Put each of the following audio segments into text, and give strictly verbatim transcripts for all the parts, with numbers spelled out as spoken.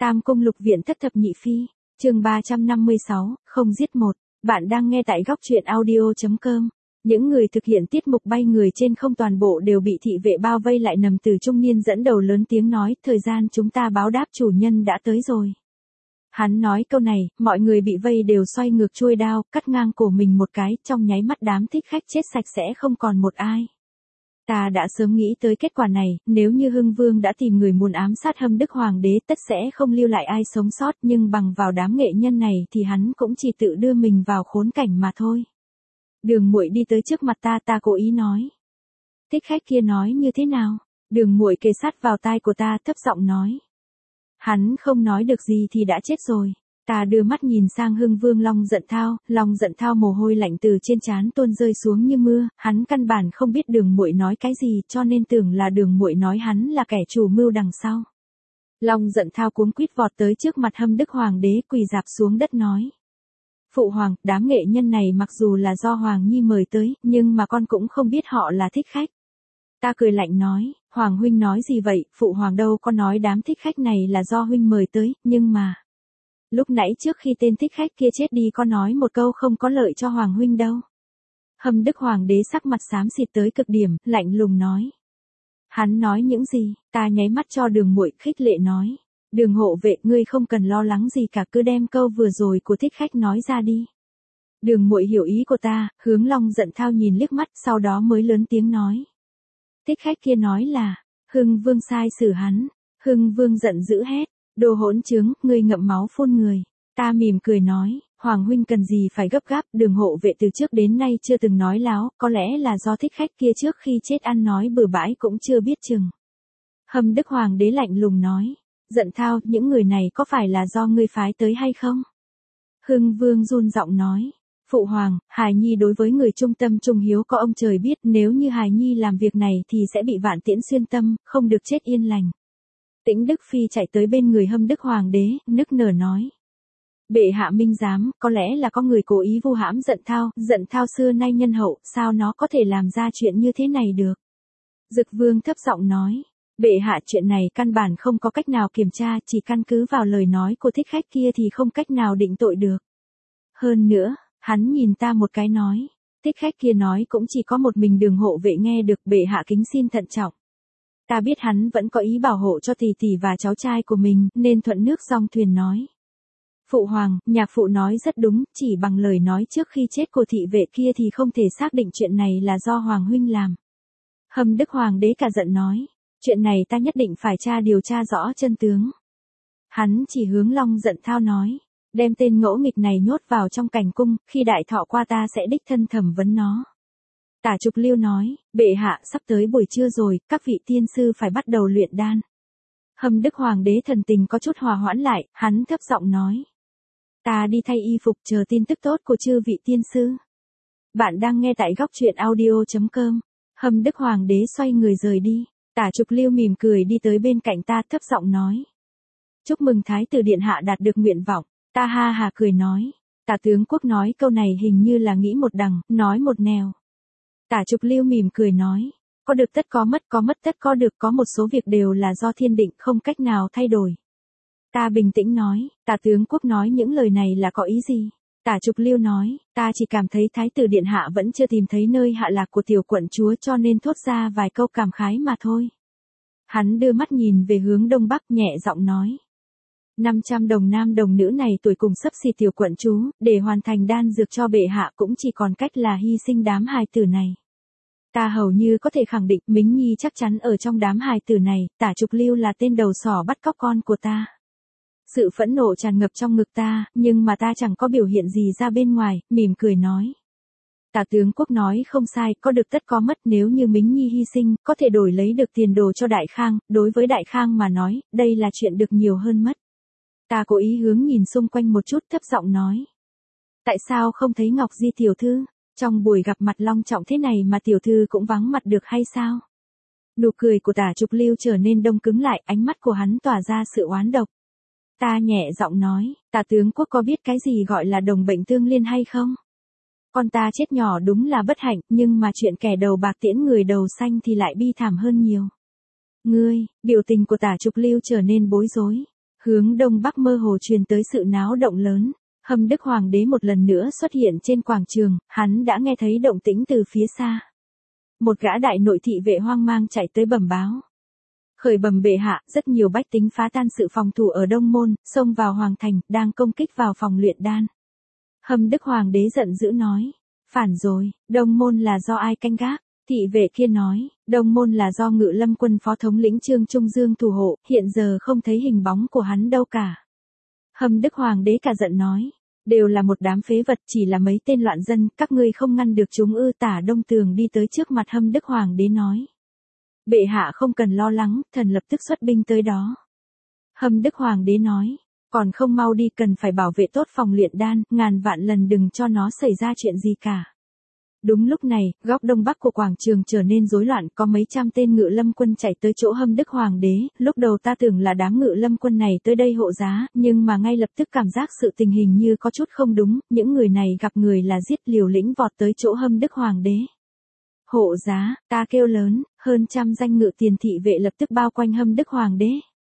Tam Cung Lục Viện Thất Thập Nhị Phi, chương ba trăm năm mươi sáu, không giết một. Bạn đang nghe tại góc truyện audio chấm com. Những người thực hiện tiết mục bay người trên không toàn bộ đều bị thị vệ bao vây lại. Nằm Từ trung niên dẫn đầu lớn tiếng nói, thời gian chúng ta báo đáp chủ nhân đã tới rồi. Hắn nói câu này, mọi người bị vây đều xoay ngược chuôi đao, cắt ngang cổ mình một cái, trong nháy mắt đám thích khách chết sạch sẽ không còn một ai. Ta đã sớm nghĩ tới kết quả này, nếu như Hưng Vương đã tìm người muốn ám sát Hâm Đức Hoàng đế tất sẽ không lưu lại ai sống sót, nhưng bằng vào đám nghệ nhân này thì hắn cũng chỉ tự đưa mình vào khốn cảnh mà thôi. Đường Muội đi tới trước mặt ta, ta cố ý nói. Thích khách kia nói như thế nào? Đường Muội kề sát vào tai của ta, thấp giọng nói. Hắn không nói được gì thì đã chết rồi. Ta đưa mắt nhìn sang Hưng Vương Long Giận Thao, Long Giận Thao mồ hôi lạnh từ trên trán tuôn rơi xuống như mưa, hắn căn bản không biết Đường Muội nói cái gì, cho nên tưởng là Đường Muội nói hắn là kẻ chủ mưu đằng sau. Long Giận Thao cuống quýt vọt tới trước mặt Hâm Đức Hoàng đế, quỳ rạp xuống đất nói: Phụ hoàng, đám nghệ nhân này mặc dù là do Hoàng Nhi mời tới, nhưng mà con cũng không biết họ là thích khách. Ta cười lạnh nói, Hoàng huynh nói gì vậy, phụ hoàng đâu có nói đám thích khách này là do huynh mời tới, nhưng mà... Lúc nãy trước khi tên thích khách kia chết đi có nói một câu không có lợi cho Hoàng huynh đâu. Hâm Đức Hoàng đế sắc mặt xám xịt tới cực điểm, lạnh lùng nói. Hắn nói những gì, ta nháy mắt cho Đường Muội khích lệ nói. Đường hộ vệ, ngươi không cần lo lắng gì cả, cứ đem câu vừa rồi của thích khách nói ra đi. Đường Muội hiểu ý của ta, hướng Long Giận Thao nhìn liếc mắt, sau đó mới lớn tiếng nói. Thích khách kia nói là, Hưng Vương sai xử hắn. Hưng Vương giận dữ hét. Đồ hỗn trướng, ngươi ngậm máu phun người. Ta mỉm cười nói, Hoàng huynh cần gì phải gấp gáp, Đường hộ vệ từ trước đến nay chưa từng nói láo, có lẽ là do thích khách kia trước khi chết ăn nói bừa bãi cũng chưa biết chừng. Hâm Đức Hoàng đế lạnh lùng nói, Giận Thao, những người này có phải là do ngươi phái tới hay không? Hưng Vương run giọng nói, Phụ hoàng, Hài Nhi đối với người trung tâm trung hiếu có ông trời biết, nếu như Hài Nhi làm việc này thì sẽ bị vạn tiễn xuyên tâm, không được chết yên lành. Tĩnh Đức Phi chạy tới bên người Hâm Đức Hoàng đế, nức nở nói. Bệ hạ minh giám, có lẽ là có người cố ý vu hãm Giận Thao, Giận Thao xưa nay nhân hậu, sao nó có thể làm ra chuyện như thế này được? Dực Vương thấp giọng nói. Bệ hạ, chuyện này căn bản không có cách nào kiểm tra, chỉ căn cứ vào lời nói của thích khách kia thì không cách nào định tội được. Hơn nữa, hắn nhìn ta một cái nói. Thích khách kia nói cũng chỉ có một mình Đường hộ vệ nghe được, bệ hạ kính xin thận trọng. Ta biết hắn vẫn có ý bảo hộ cho tỷ tỷ và cháu trai của mình, nên thuận nước dòng thuyền nói. Phụ hoàng, nhạc phụ nói rất đúng, chỉ bằng lời nói trước khi chết của thị vệ kia thì không thể xác định chuyện này là do Hoàng huynh làm. Hâm Đức Hoàng đế cả giận nói, chuyện này ta nhất định phải tra điều tra rõ chân tướng. Hắn chỉ hướng Long Giận Thao nói, đem tên ngỗ nghịch này nhốt vào trong cảnh cung, khi đại thọ qua ta sẽ đích thân thẩm vấn nó. Tả Trục Lưu nói, bệ hạ sắp tới buổi trưa rồi, các vị tiên sư phải bắt đầu luyện đan. Hâm Đức Hoàng đế thần tình có chút hòa hoãn lại, hắn thấp giọng nói. Ta đi thay y phục chờ tin tức tốt của chư vị tiên sư. Bạn đang nghe tại góc truyện audio chấm com. Hâm Đức Hoàng đế xoay người rời đi. Tả Trục Lưu mỉm cười đi tới bên cạnh ta, thấp giọng nói. Chúc mừng Thái tử điện hạ đạt được nguyện vọng. Ta ha hà cười nói. Tả tướng quốc nói câu này hình như là nghĩ một đằng, nói một nẻo. Tả Trục Lưu mỉm cười nói, có được tất có mất, có mất tất có được, có một số việc đều là do thiên định, không cách nào thay đổi. Ta bình tĩnh nói, Tả tướng quốc nói những lời này là có ý gì? Tả Trục Lưu nói, ta chỉ cảm thấy Thái tử điện hạ vẫn chưa tìm thấy nơi hạ lạc của tiểu quận chúa cho nên thốt ra vài câu cảm khái mà thôi. Hắn đưa mắt nhìn về hướng đông bắc, nhẹ giọng nói. năm trăm đồng nam đồng nữ này tuổi cùng xấp xì tiểu quận chúa, để hoàn thành đan dược cho bệ hạ cũng chỉ còn cách là hy sinh đám hài tử này. Ta hầu như có thể khẳng định Mính Nhi chắc chắn ở trong đám hài tử này, Tả Trục Lưu là tên đầu sỏ bắt cóc con của ta. Sự phẫn nộ tràn ngập trong ngực ta, nhưng mà ta chẳng có biểu hiện gì ra bên ngoài, mỉm cười nói. Tả tướng quốc nói không sai, có được tất có mất, nếu như Mính Nhi hy sinh, có thể đổi lấy được tiền đồ cho Đại Khang, đối với Đại Khang mà nói, đây là chuyện được nhiều hơn mất. Ta cố ý hướng nhìn xung quanh một chút, thấp giọng nói. Tại sao không thấy Ngọc Di tiểu thư? Trong buổi gặp mặt long trọng thế này mà tiểu thư cũng vắng mặt được hay sao? Nụ cười của Tả Trục Lưu trở nên đông cứng lại, ánh mắt của hắn tỏa ra sự oán độc. Ta nhẹ giọng nói, Tả tướng quốc có biết cái gì gọi là đồng bệnh tương liên hay không? Con ta chết nhỏ đúng là bất hạnh, nhưng mà chuyện kẻ đầu bạc tiễn người đầu xanh thì lại bi thảm hơn nhiều. Ngươi, biểu tình của Tả Trục Lưu trở nên bối rối. Hướng đông bắc mơ hồ truyền tới sự náo động lớn. Hâm Đức Hoàng đế một lần nữa xuất hiện trên quảng trường, hắn đã nghe thấy động tĩnh từ phía xa. Một gã đại nội thị vệ hoang mang chạy tới bẩm báo. Khởi bẩm bệ hạ, rất nhiều bách tính phá tan sự phòng thủ ở Đông Môn, xông vào Hoàng Thành, đang công kích vào phòng luyện đan. Hâm Đức Hoàng đế giận dữ nói. Phản rồi, Đông Môn là do ai canh gác? Thị vệ kia nói, Đông Môn là do Ngự Lâm quân phó thống lĩnh Trương Trung Dương thủ hộ, hiện giờ không thấy hình bóng của hắn đâu cả. Hâm Đức Hoàng đế cả giận nói, đều là một đám phế vật, chỉ là mấy tên loạn dân, các ngươi không ngăn được chúng ư? Tả Đông Tường đi tới trước mặt Hâm Đức Hoàng đế nói. Bệ hạ không cần lo lắng, thần lập tức xuất binh tới đó. Hâm Đức Hoàng đế nói, còn không mau đi, cần phải bảo vệ tốt phòng luyện đan, ngàn vạn lần đừng cho nó xảy ra chuyện gì cả. Đúng lúc này, góc đông bắc của quảng trường trở nên rối loạn, có mấy trăm tên Ngự Lâm quân chạy tới chỗ Hâm Đức Hoàng đế, lúc đầu ta tưởng là đám Ngự Lâm quân này tới đây hộ giá, nhưng mà ngay lập tức cảm giác sự tình hình như có chút không đúng, những người này gặp người là giết, liều lĩnh vọt tới chỗ Hâm Đức Hoàng đế. Hộ giá, ta kêu lớn, hơn trăm danh ngự tiền thị vệ lập tức bao quanh Hâm Đức Hoàng đế.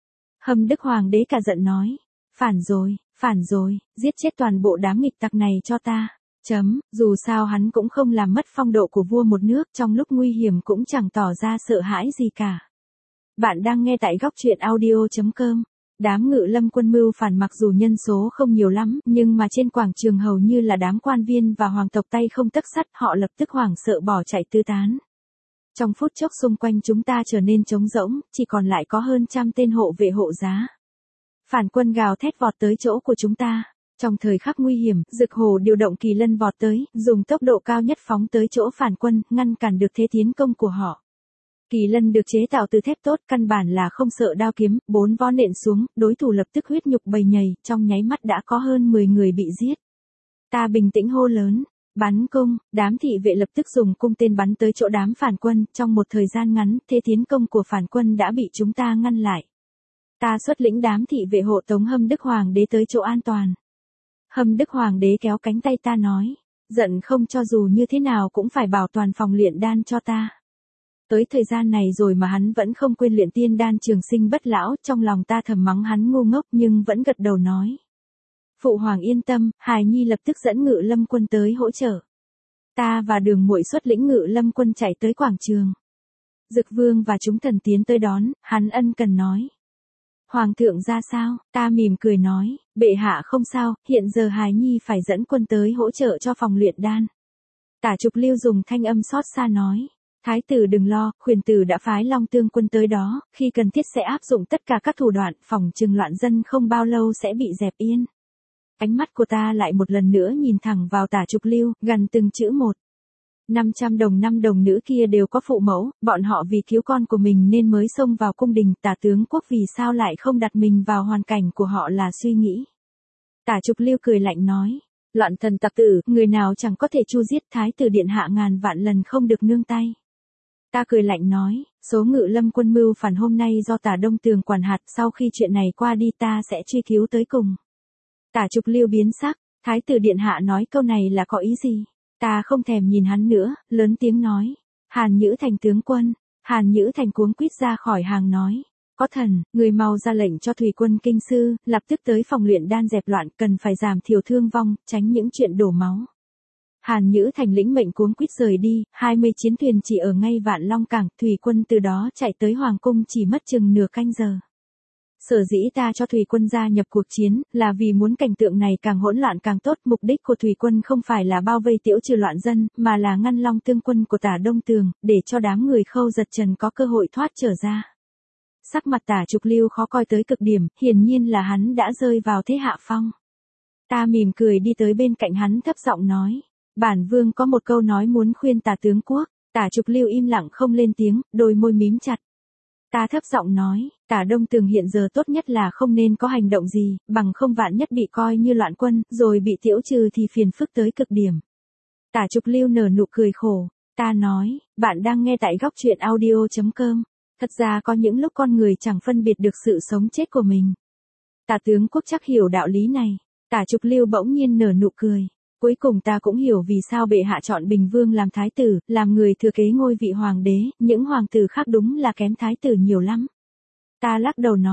Hâm Đức Hoàng đế cả giận nói, phản rồi, phản rồi, giết chết toàn bộ đám nghịch tặc này cho ta. Chấm, dù sao hắn cũng không làm mất phong độ của vua một nước, trong lúc nguy hiểm cũng chẳng tỏ ra sợ hãi gì cả. Bạn đang nghe tại góc truyện audio chấm com. Đám Ngự Lâm quân mưu phản mặc dù nhân số không nhiều lắm, nhưng mà trên quảng trường hầu như là đám quan viên và hoàng tộc tay không tấc sắt, họ lập tức hoảng sợ bỏ chạy tứ tán. Trong phút chốc xung quanh chúng ta trở nên trống rỗng, chỉ còn lại có hơn trăm tên hộ vệ hộ giá. Phản quân gào thét vọt tới chỗ của chúng ta. Trong thời khắc nguy hiểm, Dực Hồ điều động kỳ lân vọt tới, dùng tốc độ cao nhất phóng tới chỗ phản quân, ngăn cản được thế tiến công của họ. Kỳ lân được chế tạo từ thép tốt, căn bản là không sợ đao kiếm, bốn vó nện xuống, đối thủ lập tức huyết nhục bầy nhầy, trong nháy mắt đã có hơn mười người bị giết. Ta bình tĩnh hô lớn, bắn cung, đám thị vệ lập tức dùng cung tên bắn tới chỗ đám phản quân, trong một thời gian ngắn, thế tiến công của phản quân đã bị chúng ta ngăn lại. Ta xuất lĩnh đám thị vệ hộ tống Hâm Đức Hoàng đế tới chỗ an toàn. Hâm Đức Hoàng đế kéo cánh tay ta nói, giận không, cho dù như thế nào cũng phải bảo toàn phòng luyện đan cho ta. Tới thời gian này rồi mà hắn vẫn không quên luyện tiên đan trường sinh bất lão, trong lòng ta thầm mắng hắn ngu ngốc nhưng vẫn gật đầu nói. Phụ hoàng yên tâm, hài nhi lập tức dẫn Ngự Lâm quân tới hỗ trợ. Ta và Đường muội xuất lĩnh Ngự Lâm quân chạy tới quảng trường. Dực Vương và chúng thần tiến tới đón, hắn ân cần nói. Hoàng thượng ra sao? Ta mỉm cười nói, bệ hạ không sao, hiện giờ hài nhi phải dẫn quân tới hỗ trợ cho phòng luyện đan. Tả Trục Lưu dùng thanh âm xót xa nói, thái tử đừng lo, khuyển tử đã phái Long Tương quân tới đó, khi cần thiết sẽ áp dụng tất cả các thủ đoạn, phòng trừng loạn dân không bao lâu sẽ bị dẹp yên. Ánh mắt của ta lại một lần nữa nhìn thẳng vào Tả Trục Lưu, gần từng chữ một. năm trăm đồng năm đồng nữ kia đều có phụ mẫu, bọn họ vì cứu con của mình nên mới xông vào cung đình, Tả tướng quốc vì sao lại không đặt mình vào hoàn cảnh của họ là suy nghĩ. Tả Trục Lưu cười lạnh nói, loạn thần tặc tử, người nào chẳng có thể chu giết, thái tử điện hạ ngàn vạn lần không được nương tay. Ta cười lạnh nói, số Ngự Lâm quân mưu phản hôm nay do Tả Đông Tường quản hạt, sau khi chuyện này qua đi ta sẽ truy cứu tới cùng. Tả Trục Lưu biến sắc, thái tử điện hạ nói câu này là có ý gì? Ta không thèm nhìn hắn nữa, lớn tiếng nói. Hàn Nhữ Thành tướng quân. Hàn Nhữ Thành cuống quýt ra khỏi hàng nói. Có thần, người mau ra lệnh cho thủy quân kinh sư, lập tức tới phòng luyện đan dẹp loạn, cần phải giảm thiểu thương vong, tránh những chuyện đổ máu. Hàn Nhữ Thành lĩnh mệnh cuống quýt rời đi, hai mươi chiến thuyền chỉ ở ngay Vạn Long Cảng, thủy quân từ đó chạy tới Hoàng cung chỉ mất chừng nửa canh giờ. Sở dĩ ta cho thủy quân gia nhập cuộc chiến, là vì muốn cảnh tượng này càng hỗn loạn càng tốt, mục đích của thủy quân không phải là bao vây tiễu trừ loạn dân, mà là ngăn Long Tương quân của Tả Đông Tường, để cho đám người Khâu Giật Trần có cơ hội thoát trở ra. Sắc mặt Tả Trục Lưu khó coi tới cực điểm, hiển nhiên là hắn đã rơi vào thế hạ phong. Ta mỉm cười đi tới bên cạnh hắn thấp giọng nói, bản vương có một câu nói muốn khuyên Tả tướng quốc. Tả Trục Lưu im lặng không lên tiếng, đôi môi mím chặt. Ta thấp giọng nói, Tả Đông Tường hiện giờ tốt nhất là không nên có hành động gì, bằng không vạn nhất bị coi như loạn quân, rồi bị tiễu trừ thì phiền phức tới cực điểm. Tả Trục Lưu nở nụ cười khổ. Ta nói, bạn đang nghe tại góc truyện audio chấm com. Thật ra có những lúc con người chẳng phân biệt được sự sống chết của mình. Tả tướng quốc chắc hiểu đạo lý này. Tả Trục Lưu bỗng nhiên nở nụ cười. Cuối cùng ta cũng hiểu vì sao bệ hạ chọn Bình Vương làm thái tử, làm người thừa kế ngôi vị hoàng đế, những hoàng tử khác đúng là kém thái tử nhiều lắm. Ta lắc đầu nói,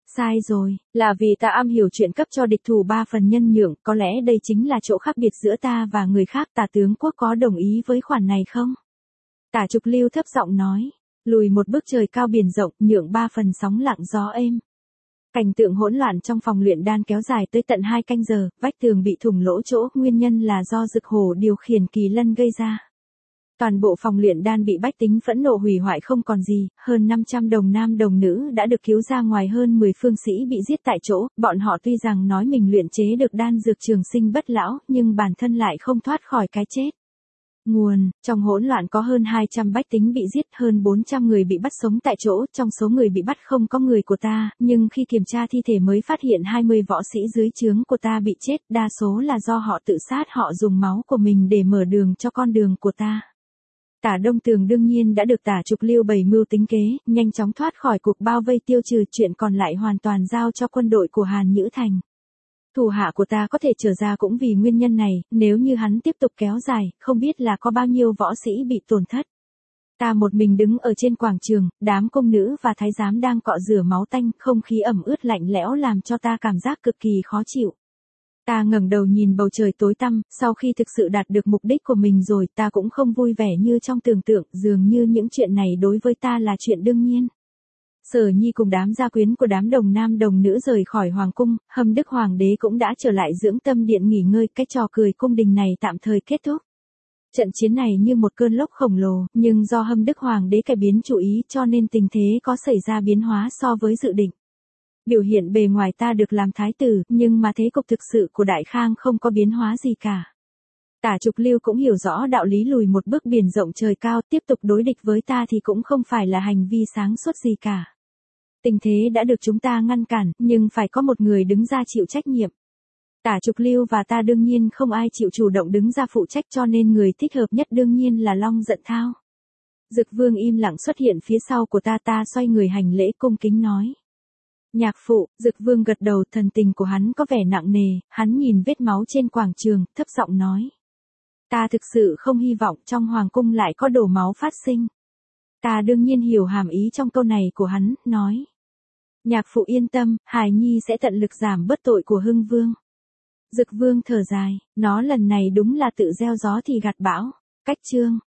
Sai rồi, là vì ta am hiểu chuyện cấp cho địch thủ ba phần nhân nhượng, có lẽ đây chính là chỗ khác biệt giữa ta và người khác. Tả tướng quốc có đồng ý với khoản này không? Tả Trục Lưu thấp giọng nói, lùi một bước trời cao biển rộng, nhượng ba phần sóng lặng gió êm. Cảnh tượng hỗn loạn trong phòng luyện đan kéo dài tới tận hai canh giờ, vách tường bị thủng lỗ chỗ, nguyên nhân là do Dực Hổ điều khiển kỳ lân gây ra. Toàn bộ phòng luyện đan bị bách tính phẫn nộ hủy hoại không còn gì, hơn năm trăm đồng nam đồng nữ đã được cứu ra ngoài, hơn mười phương sĩ bị giết tại chỗ. Bọn họ tuy rằng nói mình luyện chế được đan dược trường sinh bất lão, nhưng bản thân lại không thoát khỏi cái chết. Nguồn, trong hỗn loạn có hơn hai trăm bách tính bị giết, hơn bốn trăm người bị bắt sống tại chỗ, trong số người bị bắt không có người của ta, nhưng khi kiểm tra thi thể mới phát hiện hai mươi võ sĩ dưới trướng của ta bị chết, đa số là do họ tự sát, họ dùng máu của mình để mở đường cho con đường của ta. Tả Đông Tường đương nhiên đã được Tả Trục Lưu bày mưu tính kế, nhanh chóng thoát khỏi cuộc bao vây, tiêu trừ, chuyện còn lại hoàn toàn giao cho quân đội của Hàn Nhữ Thành. Thủ hạ của ta có thể trở ra cũng vì nguyên nhân này, nếu như hắn tiếp tục kéo dài, không biết là có bao nhiêu võ sĩ bị tổn thất. Ta một mình đứng ở trên quảng trường, đám công nữ và thái giám đang cọ rửa máu tanh, không khí ẩm ướt lạnh lẽo làm cho ta cảm giác cực kỳ khó chịu. Ta ngẩng đầu nhìn bầu trời tối tăm, sau khi thực sự đạt được mục đích của mình rồi, ta cũng không vui vẻ như trong tưởng tượng, dường như những chuyện này đối với ta là chuyện đương nhiên. Sở Nhi cùng đám gia quyến của đám đồng nam đồng nữ rời khỏi hoàng cung, Hâm Đức Hoàng đế cũng đã trở lại dưỡng tâm điện nghỉ ngơi, cái trò cười cung đình này tạm thời kết thúc. Trận chiến này như một cơn lốc khổng lồ, nhưng do Hâm Đức Hoàng đế cải biến chủ ý cho nên tình thế có xảy ra biến hóa so với dự định. Biểu hiện bề ngoài ta được làm thái tử, nhưng mà thế cục thực sự của Đại Khang không có biến hóa gì cả. Tả Trục Lưu cũng hiểu rõ đạo lý lùi một bước biển rộng trời cao, tiếp tục đối địch với ta thì cũng không phải là hành vi sáng suốt gì cả. Tình thế đã được chúng ta ngăn cản, nhưng phải có một người đứng ra chịu trách nhiệm. Tả Trục Lưu và ta đương nhiên không ai chịu chủ động đứng ra phụ trách, cho nên người thích hợp nhất đương nhiên là Long Giận Thao. Dực Vương im lặng xuất hiện phía sau của ta, ta xoay người hành lễ cung kính nói. Nhạc phụ. Dực Vương gật đầu, thần tình của hắn có vẻ nặng nề, hắn nhìn vết máu trên quảng trường, thấp giọng nói. Ta thực sự không hy vọng trong hoàng cung lại có đổ máu phát sinh. Ta đương nhiên hiểu hàm ý trong câu này của hắn, nói. Nhạc phụ yên tâm, Hài Nhi sẽ tận lực giảm bớt tội của Hưng Vương. Dực Vương thở dài, nó lần này đúng là tự gieo gió thì gặt bão. Cách chương.